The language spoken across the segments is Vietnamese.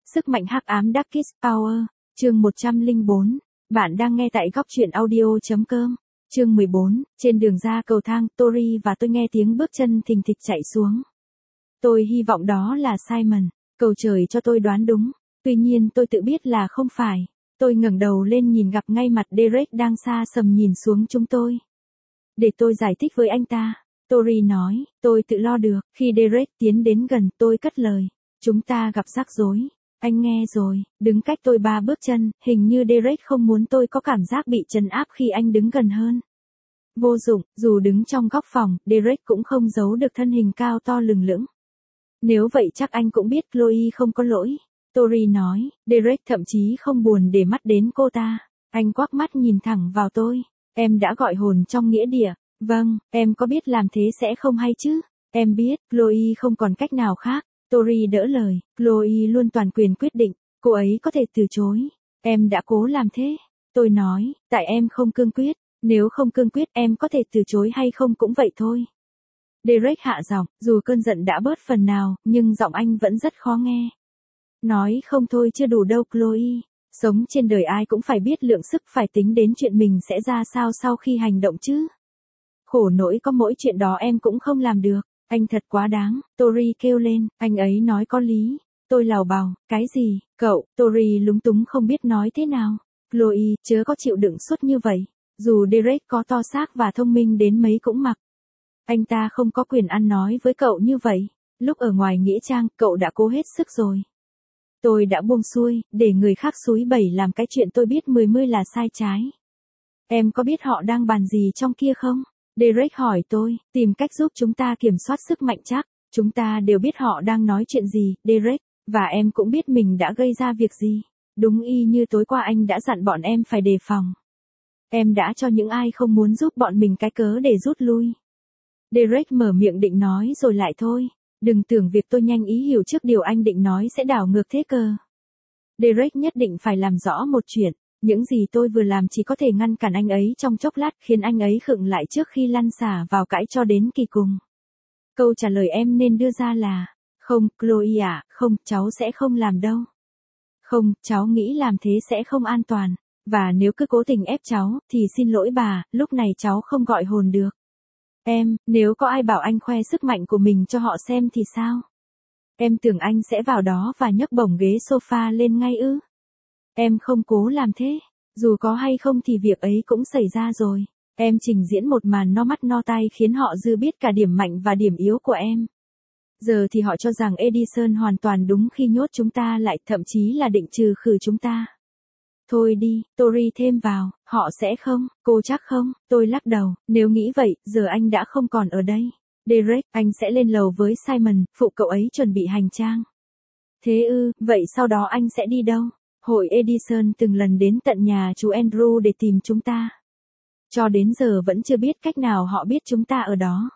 Sức mạnh hắc ám Darkest Power, chương 104. Bạn đang nghe tại góc truyện audio.com. Chương 14, trên đường ra cầu thang, Tori và tôi nghe tiếng bước chân thình thịch chạy xuống. Tôi hy vọng đó là Simon, cầu trời cho tôi đoán đúng. Tuy nhiên tôi tự biết là không phải. Tôi ngẩng đầu lên nhìn gặp ngay mặt Derek đang xa sầm nhìn xuống chúng tôi. Để tôi giải thích với anh ta. Tori nói, tôi tự lo được. Khi Derek tiến đến gần, tôi cất lời. Chúng ta gặp rắc rối. Anh nghe rồi, đứng cách tôi 3 bước chân, hình như Derek không muốn tôi có cảm giác bị trấn áp khi anh đứng gần hơn. Vô dụng, dù đứng trong góc phòng, Derek cũng không giấu được thân hình cao to lừng lững. Nếu vậy chắc anh cũng biết Chloe không có lỗi. Tori nói, Derek thậm chí không buồn để mắt đến cô ta. Anh quắc mắt nhìn thẳng vào tôi. Em đã gọi hồn trong nghĩa địa. Vâng, em có biết làm thế sẽ không hay chứ? Em biết, Chloe không còn cách nào khác. Tori đỡ lời, Chloe luôn toàn quyền quyết định, cô ấy có thể từ chối. Em đã cố làm thế. Tôi nói, tại em không cương quyết, nếu không cương quyết em có thể từ chối hay không cũng vậy thôi. Derek hạ giọng, dù cơn giận đã bớt phần nào, nhưng giọng anh vẫn rất khó nghe. Nói không thôi chưa đủ đâu Chloe. Sống trên đời ai cũng phải biết lượng sức phải tính đến chuyện mình sẽ ra sao sau khi hành động chứ. Khổ nỗi có mỗi chuyện đó em cũng không làm được. Anh thật quá đáng, Tori kêu lên, anh ấy nói có lý. Tôi lào bào, cái gì, cậu, Tori lúng túng không biết nói thế nào. Chloe, chớ có chịu đựng suốt như vậy. Dù Derek có to xác và thông minh đến mấy cũng mặc. Anh ta không có quyền ăn nói với cậu như vậy. Lúc ở ngoài nghĩa trang, cậu đã cố hết sức rồi. Tôi đã buông xuôi, để người khác xúi bẩy làm cái chuyện tôi biết mười mươi là sai trái. Em có biết họ đang bàn gì trong kia không? Derek hỏi tôi, tìm cách giúp chúng ta kiểm soát sức mạnh chắc. Chúng ta đều biết họ đang nói chuyện gì, Derek, và em cũng biết mình đã gây ra việc gì. Đúng y như tối qua anh đã dặn bọn em phải đề phòng. Em đã cho những ai không muốn giúp bọn mình cái cớ để rút lui. Derek mở miệng định nói rồi lại thôi. Đừng tưởng việc tôi nhanh ý hiểu trước điều anh định nói sẽ đảo ngược thế cơ. Derek nhất định phải làm rõ một chuyện. Những gì tôi vừa làm chỉ có thể ngăn cản anh ấy trong chốc lát khiến anh ấy khựng lại trước khi lăn xả vào cãi cho đến kỳ cùng. Câu trả lời em nên đưa ra là, không, Chloe ạ, không, cháu sẽ không làm đâu. Không, cháu nghĩ làm thế sẽ không an toàn. Và nếu cứ cố tình ép cháu, thì xin lỗi bà, lúc này cháu không gọi hồn được. Em, nếu có ai bảo anh khoe sức mạnh của mình cho họ xem thì sao? Em tưởng anh sẽ vào đó và nhấc bổng ghế sofa lên ngay ư? Em không cố làm thế. Dù có hay không thì việc ấy cũng xảy ra rồi. Em trình diễn một màn no mắt no tai khiến họ dư biết cả điểm mạnh và điểm yếu của em. Giờ thì họ cho rằng Edison hoàn toàn đúng khi nhốt chúng ta lại, thậm chí là định trừ khử chúng ta. Thôi đi, Tori thêm vào, họ sẽ không, cô chắc không, tôi lắc đầu, nếu nghĩ vậy, giờ anh đã không còn ở đây. Derek, anh sẽ lên lầu với Simon, phụ cậu ấy chuẩn bị hành trang. Thế ư, vậy sau đó anh sẽ đi đâu? Hội Edison từng lần đến tận nhà chú Andrew để tìm chúng ta. Cho đến giờ vẫn chưa biết cách nào họ biết chúng ta ở đó.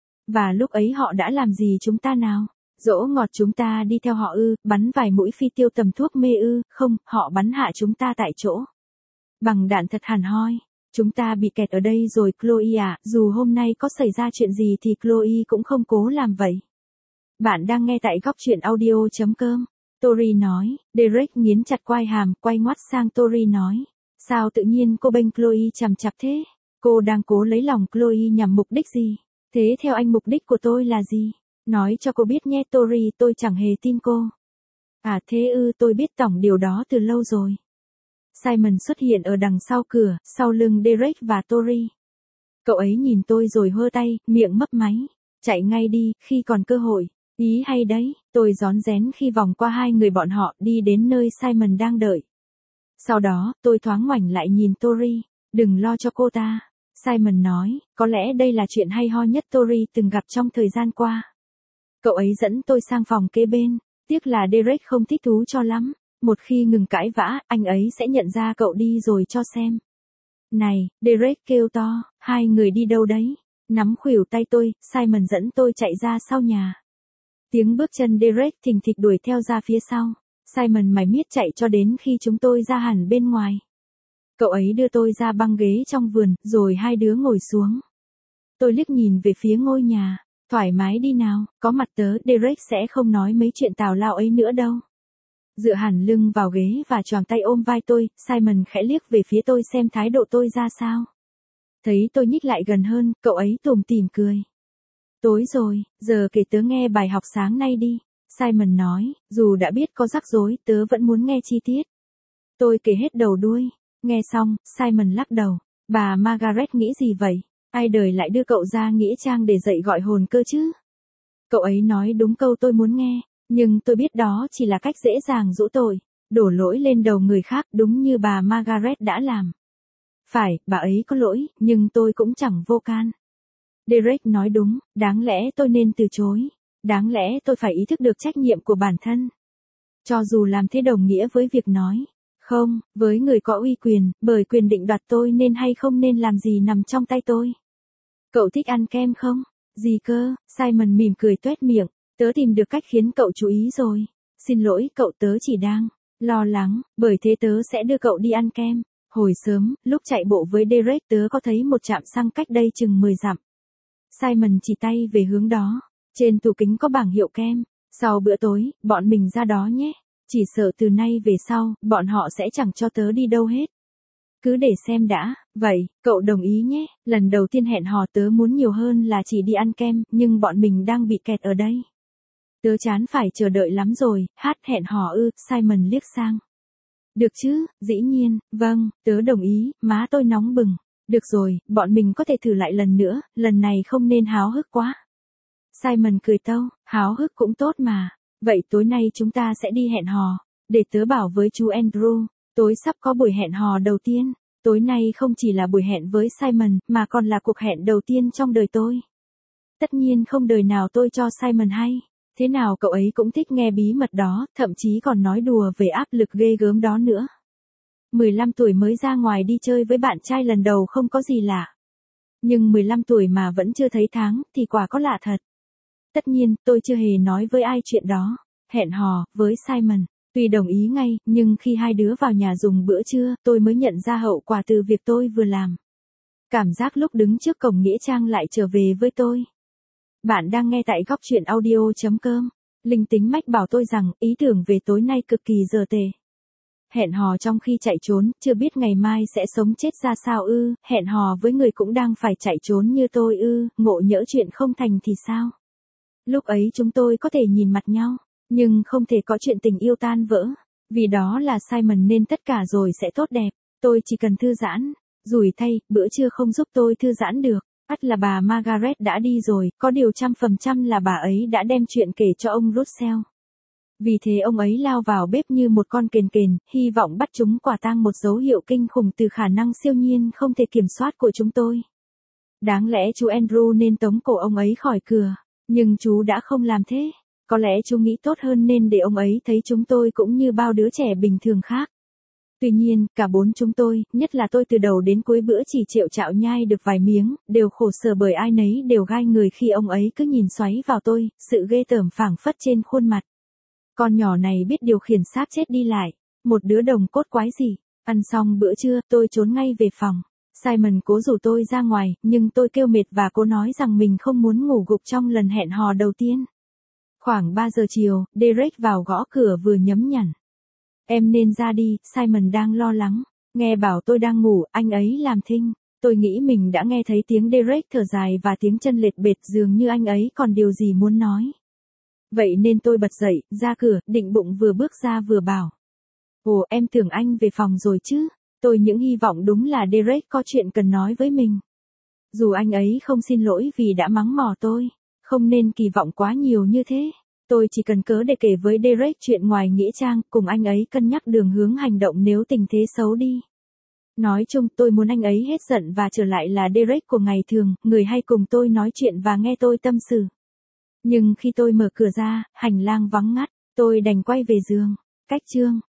Và lúc ấy họ đã làm gì chúng ta nào? Dỗ ngọt chúng ta đi theo họ ư, bắn vài mũi phi tiêu tầm thuốc mê ư, không, họ bắn hạ chúng ta tại chỗ. Bằng đạn thật hẳn hoi. Chúng ta bị kẹt ở đây rồi Chloe à, dù hôm nay có xảy ra chuyện gì thì Chloe cũng không cố làm vậy. Bạn đang nghe tại góc truyện audio.com. Tori nói, Derek nghiến chặt quai hàm, quay ngoắt sang Tori nói. Sao tự nhiên cô bênh Chloe chằm chặp thế? Cô đang cố lấy lòng Chloe nhằm mục đích gì? Thế theo anh mục đích của tôi là gì? Nói cho cô biết nhé Tori, tôi chẳng hề tin cô. À thế ư, tôi biết tổng điều đó từ lâu rồi. Simon xuất hiện ở đằng sau cửa, sau lưng Derek và Tori. Cậu ấy nhìn tôi rồi hơ tay, miệng mấp máy. Chạy ngay đi, khi còn cơ hội. Ý hay đấy, tôi rón rén khi vòng qua hai người bọn họ đi đến nơi Simon đang đợi. Sau đó, tôi thoáng ngoảnh lại nhìn Tori. Đừng lo cho cô ta. Simon nói, có lẽ đây là chuyện hay ho nhất Tori từng gặp trong thời gian qua. Cậu ấy dẫn tôi sang phòng kế bên. Tiếc là Derek không thích thú cho lắm. Một khi ngừng cãi vã, anh ấy sẽ nhận ra cậu đi rồi cho xem. Này, Derek kêu to, hai người đi đâu đấy? Nắm khuỷu tay tôi, Simon dẫn tôi chạy ra sau nhà. Tiếng bước chân Derek thình thịch đuổi theo ra phía sau. Simon mải miết chạy cho đến khi chúng tôi ra hẳn bên ngoài. Cậu ấy đưa tôi ra băng ghế trong vườn, rồi hai đứa ngồi xuống. Tôi liếc nhìn về phía ngôi nhà. Thoải mái đi nào, có mặt tớ, Derek sẽ không nói mấy chuyện tào lao ấy nữa đâu. Dựa hẳn lưng vào ghế và choàng tay ôm vai tôi, Simon khẽ liếc về phía tôi xem thái độ tôi ra sao. Thấy tôi nhích lại gần hơn, cậu ấy tủm tỉm cười. Tối rồi, giờ kể tớ nghe bài học sáng nay đi. Simon nói, dù đã biết có rắc rối, tớ vẫn muốn nghe chi tiết. Tôi kể hết đầu đuôi. Nghe xong, Simon lắc đầu. Bà Margaret nghĩ gì vậy? Ai đời lại đưa cậu ra nghĩa trang để dạy gọi hồn cơ chứ? Cậu ấy nói đúng câu tôi muốn nghe, nhưng tôi biết đó chỉ là cách dễ dàng giũ tội, đổ lỗi lên đầu người khác đúng như bà Margaret đã làm. Phải, bà ấy có lỗi, nhưng tôi cũng chẳng vô can. Derek nói đúng, đáng lẽ tôi nên từ chối. Đáng lẽ tôi phải ý thức được trách nhiệm của bản thân. Cho dù làm thế đồng nghĩa với việc nói không, với người có uy quyền, bởi quyền định đoạt tôi nên hay không nên làm gì nằm trong tay tôi. Cậu thích ăn kem không? Gì cơ? Simon mỉm cười tuét miệng. Tớ tìm được cách khiến cậu chú ý rồi. Xin lỗi cậu, tớ chỉ đang lo lắng, bởi thế tớ sẽ đưa cậu đi ăn kem. Hồi sớm, lúc chạy bộ với Derek tớ có thấy một trạm xăng cách đây chừng 10 dặm. Simon chỉ tay về hướng đó. Trên tủ kính có bảng hiệu kem. Sau bữa tối, bọn mình ra đó nhé. Chỉ sợ từ nay về sau, bọn họ sẽ chẳng cho tớ đi đâu hết. Cứ để xem đã. Vậy, cậu đồng ý nhé. Lần đầu tiên hẹn hò tớ muốn nhiều hơn là chỉ đi ăn kem, nhưng bọn mình đang bị kẹt ở đây. Tớ chán phải chờ đợi lắm rồi. Hẹn hò ư? Simon liếc sang. Được chứ, dĩ nhiên, vâng, tớ đồng ý. Má tôi nóng bừng. Được rồi, bọn mình có thể thử lại lần nữa, lần này không nên háo hức quá. Simon cười tâu, háo hức cũng tốt mà. Vậy tối nay chúng ta sẽ đi hẹn hò. Để tớ bảo với chú Andrew, tối sắp có buổi hẹn hò đầu tiên. Tối nay không chỉ là buổi hẹn với Simon, mà còn là cuộc hẹn đầu tiên trong đời tôi. Tất nhiên không đời nào tôi cho Simon hay. Thế nào cậu ấy cũng thích nghe bí mật đó, thậm chí còn nói đùa về áp lực ghê gớm đó nữa. 15 tuổi mới ra ngoài đi chơi với bạn trai lần đầu không có gì lạ. Nhưng 15 tuổi mà vẫn chưa thấy tháng, thì quả có lạ thật. Tất nhiên, tôi chưa hề nói với ai chuyện đó. Hẹn hò, với Simon. Tuy đồng ý ngay, nhưng khi hai đứa vào nhà dùng bữa trưa, tôi mới nhận ra hậu quả từ việc tôi vừa làm. Cảm giác lúc đứng trước cổng nghĩa trang lại trở về với tôi. Bạn đang nghe tại góc truyện audio.com. Linh tính mách bảo tôi rằng, ý tưởng về tối nay cực kỳ dở tệ. Hẹn hò trong khi chạy trốn, chưa biết ngày mai sẽ sống chết ra sao ư? Hẹn hò với người cũng đang phải chạy trốn như tôi ư? Ngộ nhỡ chuyện không thành thì sao? Lúc ấy chúng tôi có thể nhìn mặt nhau, nhưng không thể có chuyện tình yêu tan vỡ. Vì đó là Simon nên tất cả rồi sẽ tốt đẹp. Tôi chỉ cần thư giãn. Rủi thay, bữa trưa không giúp tôi thư giãn được. Ắt là bà Margaret đã đi rồi, có điều 100% là bà ấy đã đem chuyện kể cho ông Russell. Vì thế ông ấy lao vào bếp như một con kền kền, hy vọng bắt chúng quả tang, một dấu hiệu kinh khủng từ khả năng siêu nhiên không thể kiểm soát của chúng tôi. Đáng lẽ chú Andrew nên tống cổ ông ấy khỏi cửa, nhưng chú đã không làm thế. Có lẽ chú nghĩ tốt hơn nên để ông ấy thấy chúng tôi cũng như bao đứa trẻ bình thường khác. Tuy nhiên, cả bốn chúng tôi, nhất là tôi từ đầu đến cuối bữa chỉ chịu chạo nhai được vài miếng, đều khổ sở bởi ai nấy đều gai người khi ông ấy cứ nhìn xoáy vào tôi, sự ghê tởm phảng phất trên khuôn mặt. Con nhỏ này biết điều khiển xác chết đi lại, một đứa đồng cốt quái gì. Ăn xong bữa trưa, tôi trốn ngay về phòng. Simon cố rủ tôi ra ngoài, nhưng tôi kêu mệt và cố nói rằng mình không muốn ngủ gục trong lần hẹn hò đầu tiên. Khoảng 3 giờ chiều, Derek vào gõ cửa vừa nhấm nhằn. Em nên ra đi, Simon đang lo lắng. Nghe bảo tôi đang ngủ, anh ấy làm thinh. Tôi nghĩ mình đã nghe thấy tiếng Derek thở dài và tiếng chân lệch bệt, dường như anh ấy còn điều gì muốn nói. Vậy nên tôi bật dậy, ra cửa, định bụng vừa bước ra vừa bảo. Ồ, em tưởng anh về phòng rồi chứ. Tôi những hy vọng đúng là Derek có chuyện cần nói với mình. Dù anh ấy không xin lỗi vì đã mắng mỏ tôi, không nên kỳ vọng quá nhiều như thế. Tôi chỉ cần cớ để kể với Derek chuyện ngoài nghĩa trang, cùng anh ấy cân nhắc đường hướng hành động nếu tình thế xấu đi. Nói chung, tôi muốn anh ấy hết giận và trở lại là Derek của ngày thường, người hay cùng tôi nói chuyện và nghe tôi tâm sự. Nhưng khi tôi mở cửa ra, hành lang vắng ngắt, tôi đành quay về giường. Cách chương